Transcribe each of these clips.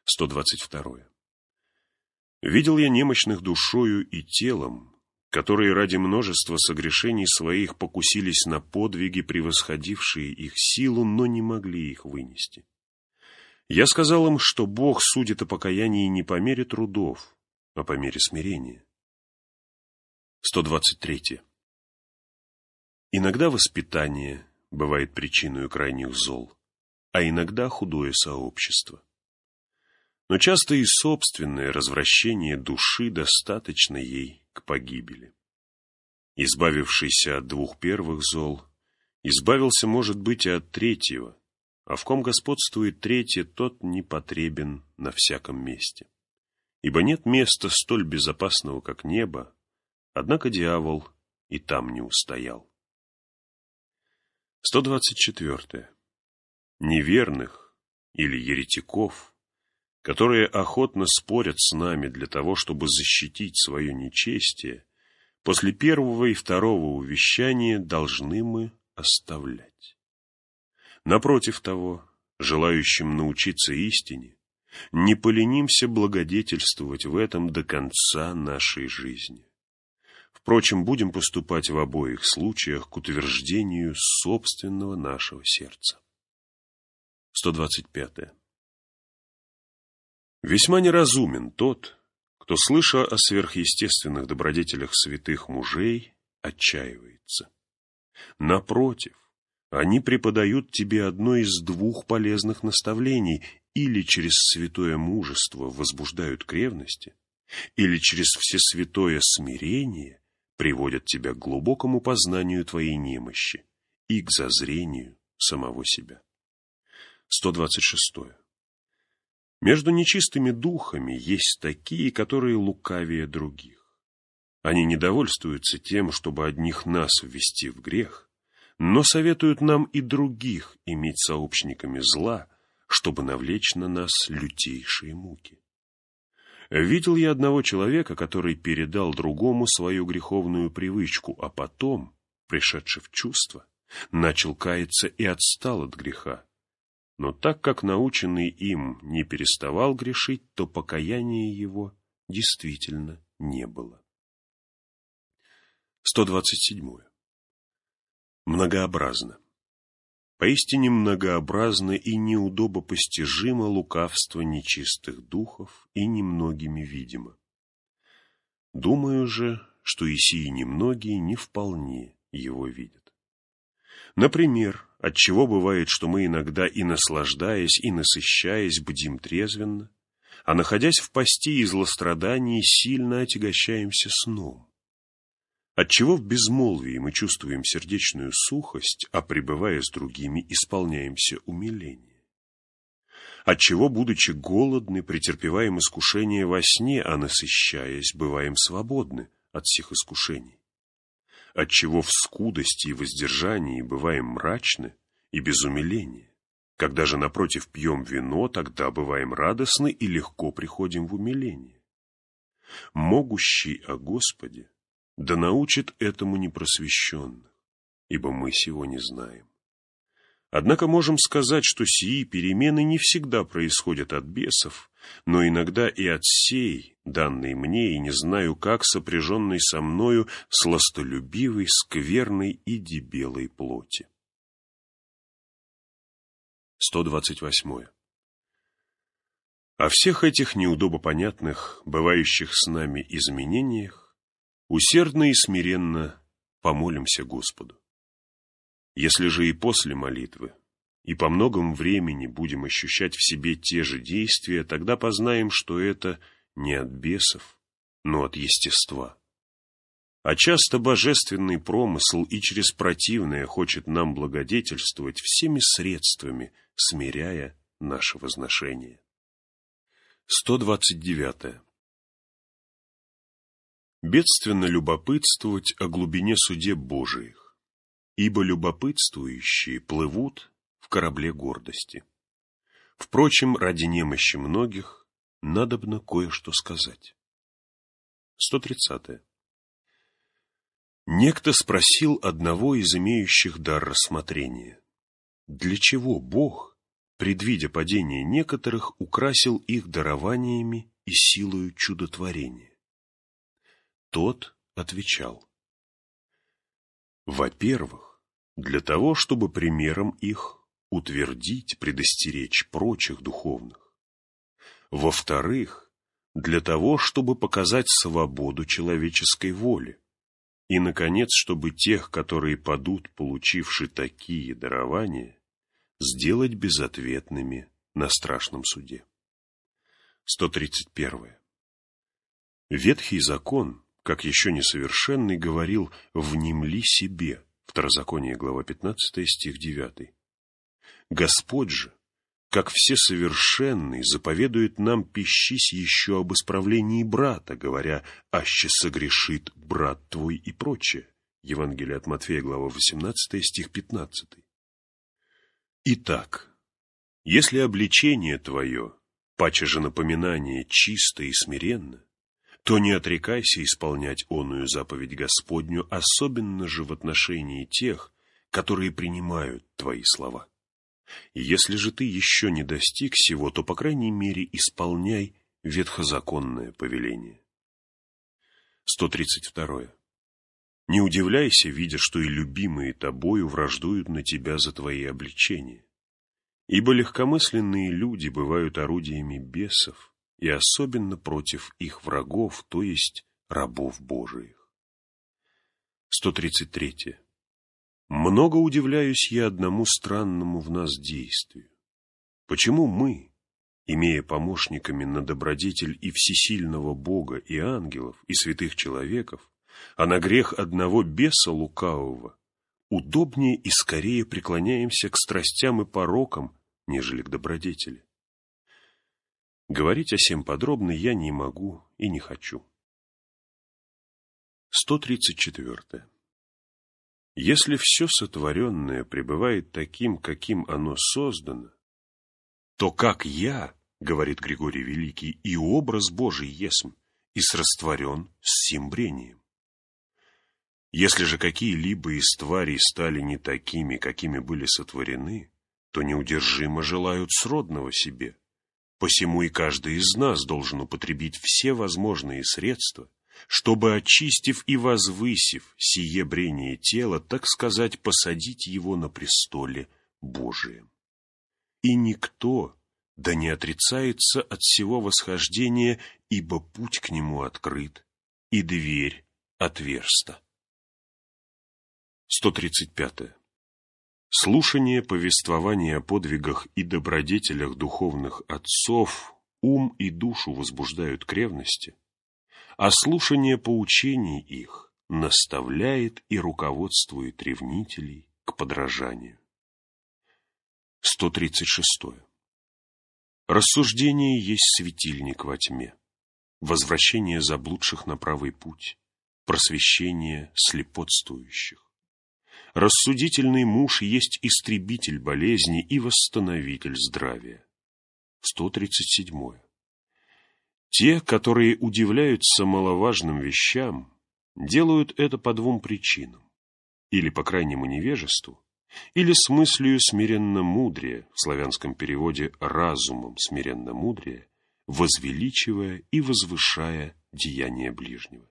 122. Видел я немощных душою и телом, которые ради множества согрешений своих покусились на подвиги, превосходившие их силу, но не могли их вынести. Я сказал им, что Бог судит о покаянии не по мере трудов, а по мере смирения. 123. Иногда воспитание бывает причиной крайних зол, а иногда худое сообщество. Но часто и собственное развращение души достаточно ей к погибели. Избавившийся от двух первых зол, избавился, может быть, и от третьего, а в ком господствует третье, тот не потребен на всяком месте. Ибо нет места столь безопасного, как небо, однако дьявол и там не устоял. 124. Неверных или еретиков, которые охотно спорят с нами для того, чтобы защитить свое нечестие, после первого и второго увещания должны мы оставлять. Напротив того, желающим научиться истине, не поленимся благодетельствовать в этом до конца нашей жизни. Впрочем, будем поступать в обоих случаях к утверждению собственного нашего сердца. 125. Весьма неразумен тот, кто, слыша о сверхъестественных добродетелях святых мужей, отчаивается. Напротив, они преподают тебе одно из двух полезных наставлений: или через святое мужество возбуждают к ревности, или через всесвятое смирение приводят тебя к глубокому познанию твоей немощи и к зазрению самого себя. 126. Между нечистыми духами есть такие, которые лукавее других. Они не довольствуются тем, чтобы одних нас ввести в грех, но советуют нам и других иметь сообщниками зла, чтобы навлечь на нас лютейшие муки. Видел я одного человека, который передал другому свою греховную привычку, а потом, пришедший в чувство, начал каяться и отстал от греха. Но так как наученный им не переставал грешить, то покаяния его действительно не было. 127. Многообразно. Поистине многообразно и неудобопостижимо лукавство нечистых духов и немногими видимо. Думаю же, что и сии немногие не вполне его видят. Например, отчего бывает, что мы иногда и наслаждаясь, и насыщаясь, бдим трезвенно, а находясь в пости и злострадании, сильно отягощаемся сном? Отчего в безмолвии мы чувствуем сердечную сухость, а пребывая с другими, исполняемся умиления? Отчего, будучи голодны, претерпеваем искушения во сне, а насыщаясь, бываем свободны от всех искушений? Отчего в скудости и воздержании бываем мрачны и без умиления? Когда же, напротив, пьем вино, тогда бываем радостны и легко приходим в умиление. Могущий о Господе да научит этому непросвещенных, ибо мы сего не знаем. Однако можем сказать, что сии перемены не всегда происходят от бесов, но иногда и от сей, данной мне, и не знаю как, сопряженной со мною сластолюбивой, скверной и дебелой плоти. 128. О всех этих неудобопонятных, бывающих с нами изменениях, усердно и смиренно помолимся Господу. Если же и после молитвы, и по многому времени будем ощущать в себе те же действия, тогда познаем, что это не от бесов, но от естества. А часто божественный промысл и через противное хочет нам благодетельствовать всеми средствами, смиряя наше возношение. 129. Бедственно любопытствовать о глубине судеб Божиих, ибо любопытствующие плывут в корабле гордости. Впрочем, ради немощи многих надобно кое-что сказать. 130. Некто спросил одного из имеющих дар рассмотрения: для чего Бог предвидя падение некоторых, украсил их дарованиями и силою чудотворения. Тот отвечал: во-первых, для того, чтобы примером их утвердить, предостеречь прочих духовных. Во-вторых, для того, чтобы показать свободу человеческой воли. И, наконец, чтобы тех, которые падут, получивши такие дарования, сделать безответными на страшном суде. 131. Ветхий закон, как еще несовершенный, говорил: «Внемли себе». Второзаконие, глава 15, стих 9. Господь же, как всесовершенный, заповедует нам пищись еще об исправлении брата, говоря: «Аще согрешит брат твой» и прочее. Евангелие от Матфея, глава 18, стих 15. Итак, если обличение твое, паче же напоминание, чисто и смиренно, то не отрекайся исполнять оную заповедь Господню, особенно же в отношении тех, которые принимают твои слова. И если же ты еще не достиг сего, то, по крайней мере, исполняй ветхозаконное повеление. 132. Не удивляйся, видя, что и любимые тобою враждуют на тебя за твои обличения. Ибо легкомысленные люди бывают орудиями бесов, и особенно против их врагов, то есть рабов Божиих. 133. Много удивляюсь я одному странному в нас действию. Почему мы, имея помощниками на добродетель и всесильного Бога, и ангелов, и святых человеков, а на грех одного беса лукавого, удобнее и скорее преклоняемся к страстям и порокам, нежели к добродетели? Говорить о сем подробно я не могу и не хочу. 134. Если все сотворенное пребывает таким, каким оно создано, то как я, говорит Григорий Великий, и образ Божий есмь, и срастворен с сим брением. Если же какие-либо из тварей стали не такими, какими были сотворены, то неудержимо желают сродного себе. Посему и каждый из нас должен употребить все возможные средства, чтобы, очистив и возвысив сие брение тела, так сказать, посадить его на престоле Божием. И никто да не отрицается от сего восхождения, ибо путь к нему открыт, и дверь отверста. 135. Слушание повествования о подвигах и добродетелях духовных отцов ум и душу возбуждают к ревности, а слушание поучений их наставляет и руководствует ревнителей к подражанию. 136. Рассуждение есть светильник во тьме, возвращение заблудших на правый путь, просвещение слепотствующих. Рассудительный муж есть истребитель болезни и восстановитель здравия. 137. Те, которые удивляются маловажным вещам, делают это по двум причинам: или по крайнему невежеству, или с мыслью смиренно-мудрее, в славянском переводе разумом смиренно-мудрее, возвеличивая и возвышая деяния ближнего.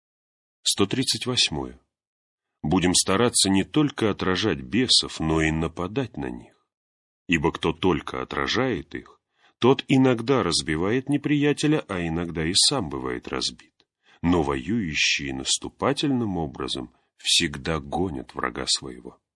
138. Будем стараться не только отражать бесов, но и нападать на них. Ибо кто только отражает их, тот иногда разбивает неприятеля, а иногда и сам бывает разбит. Но воюющие наступательным образом всегда гонят врага своего.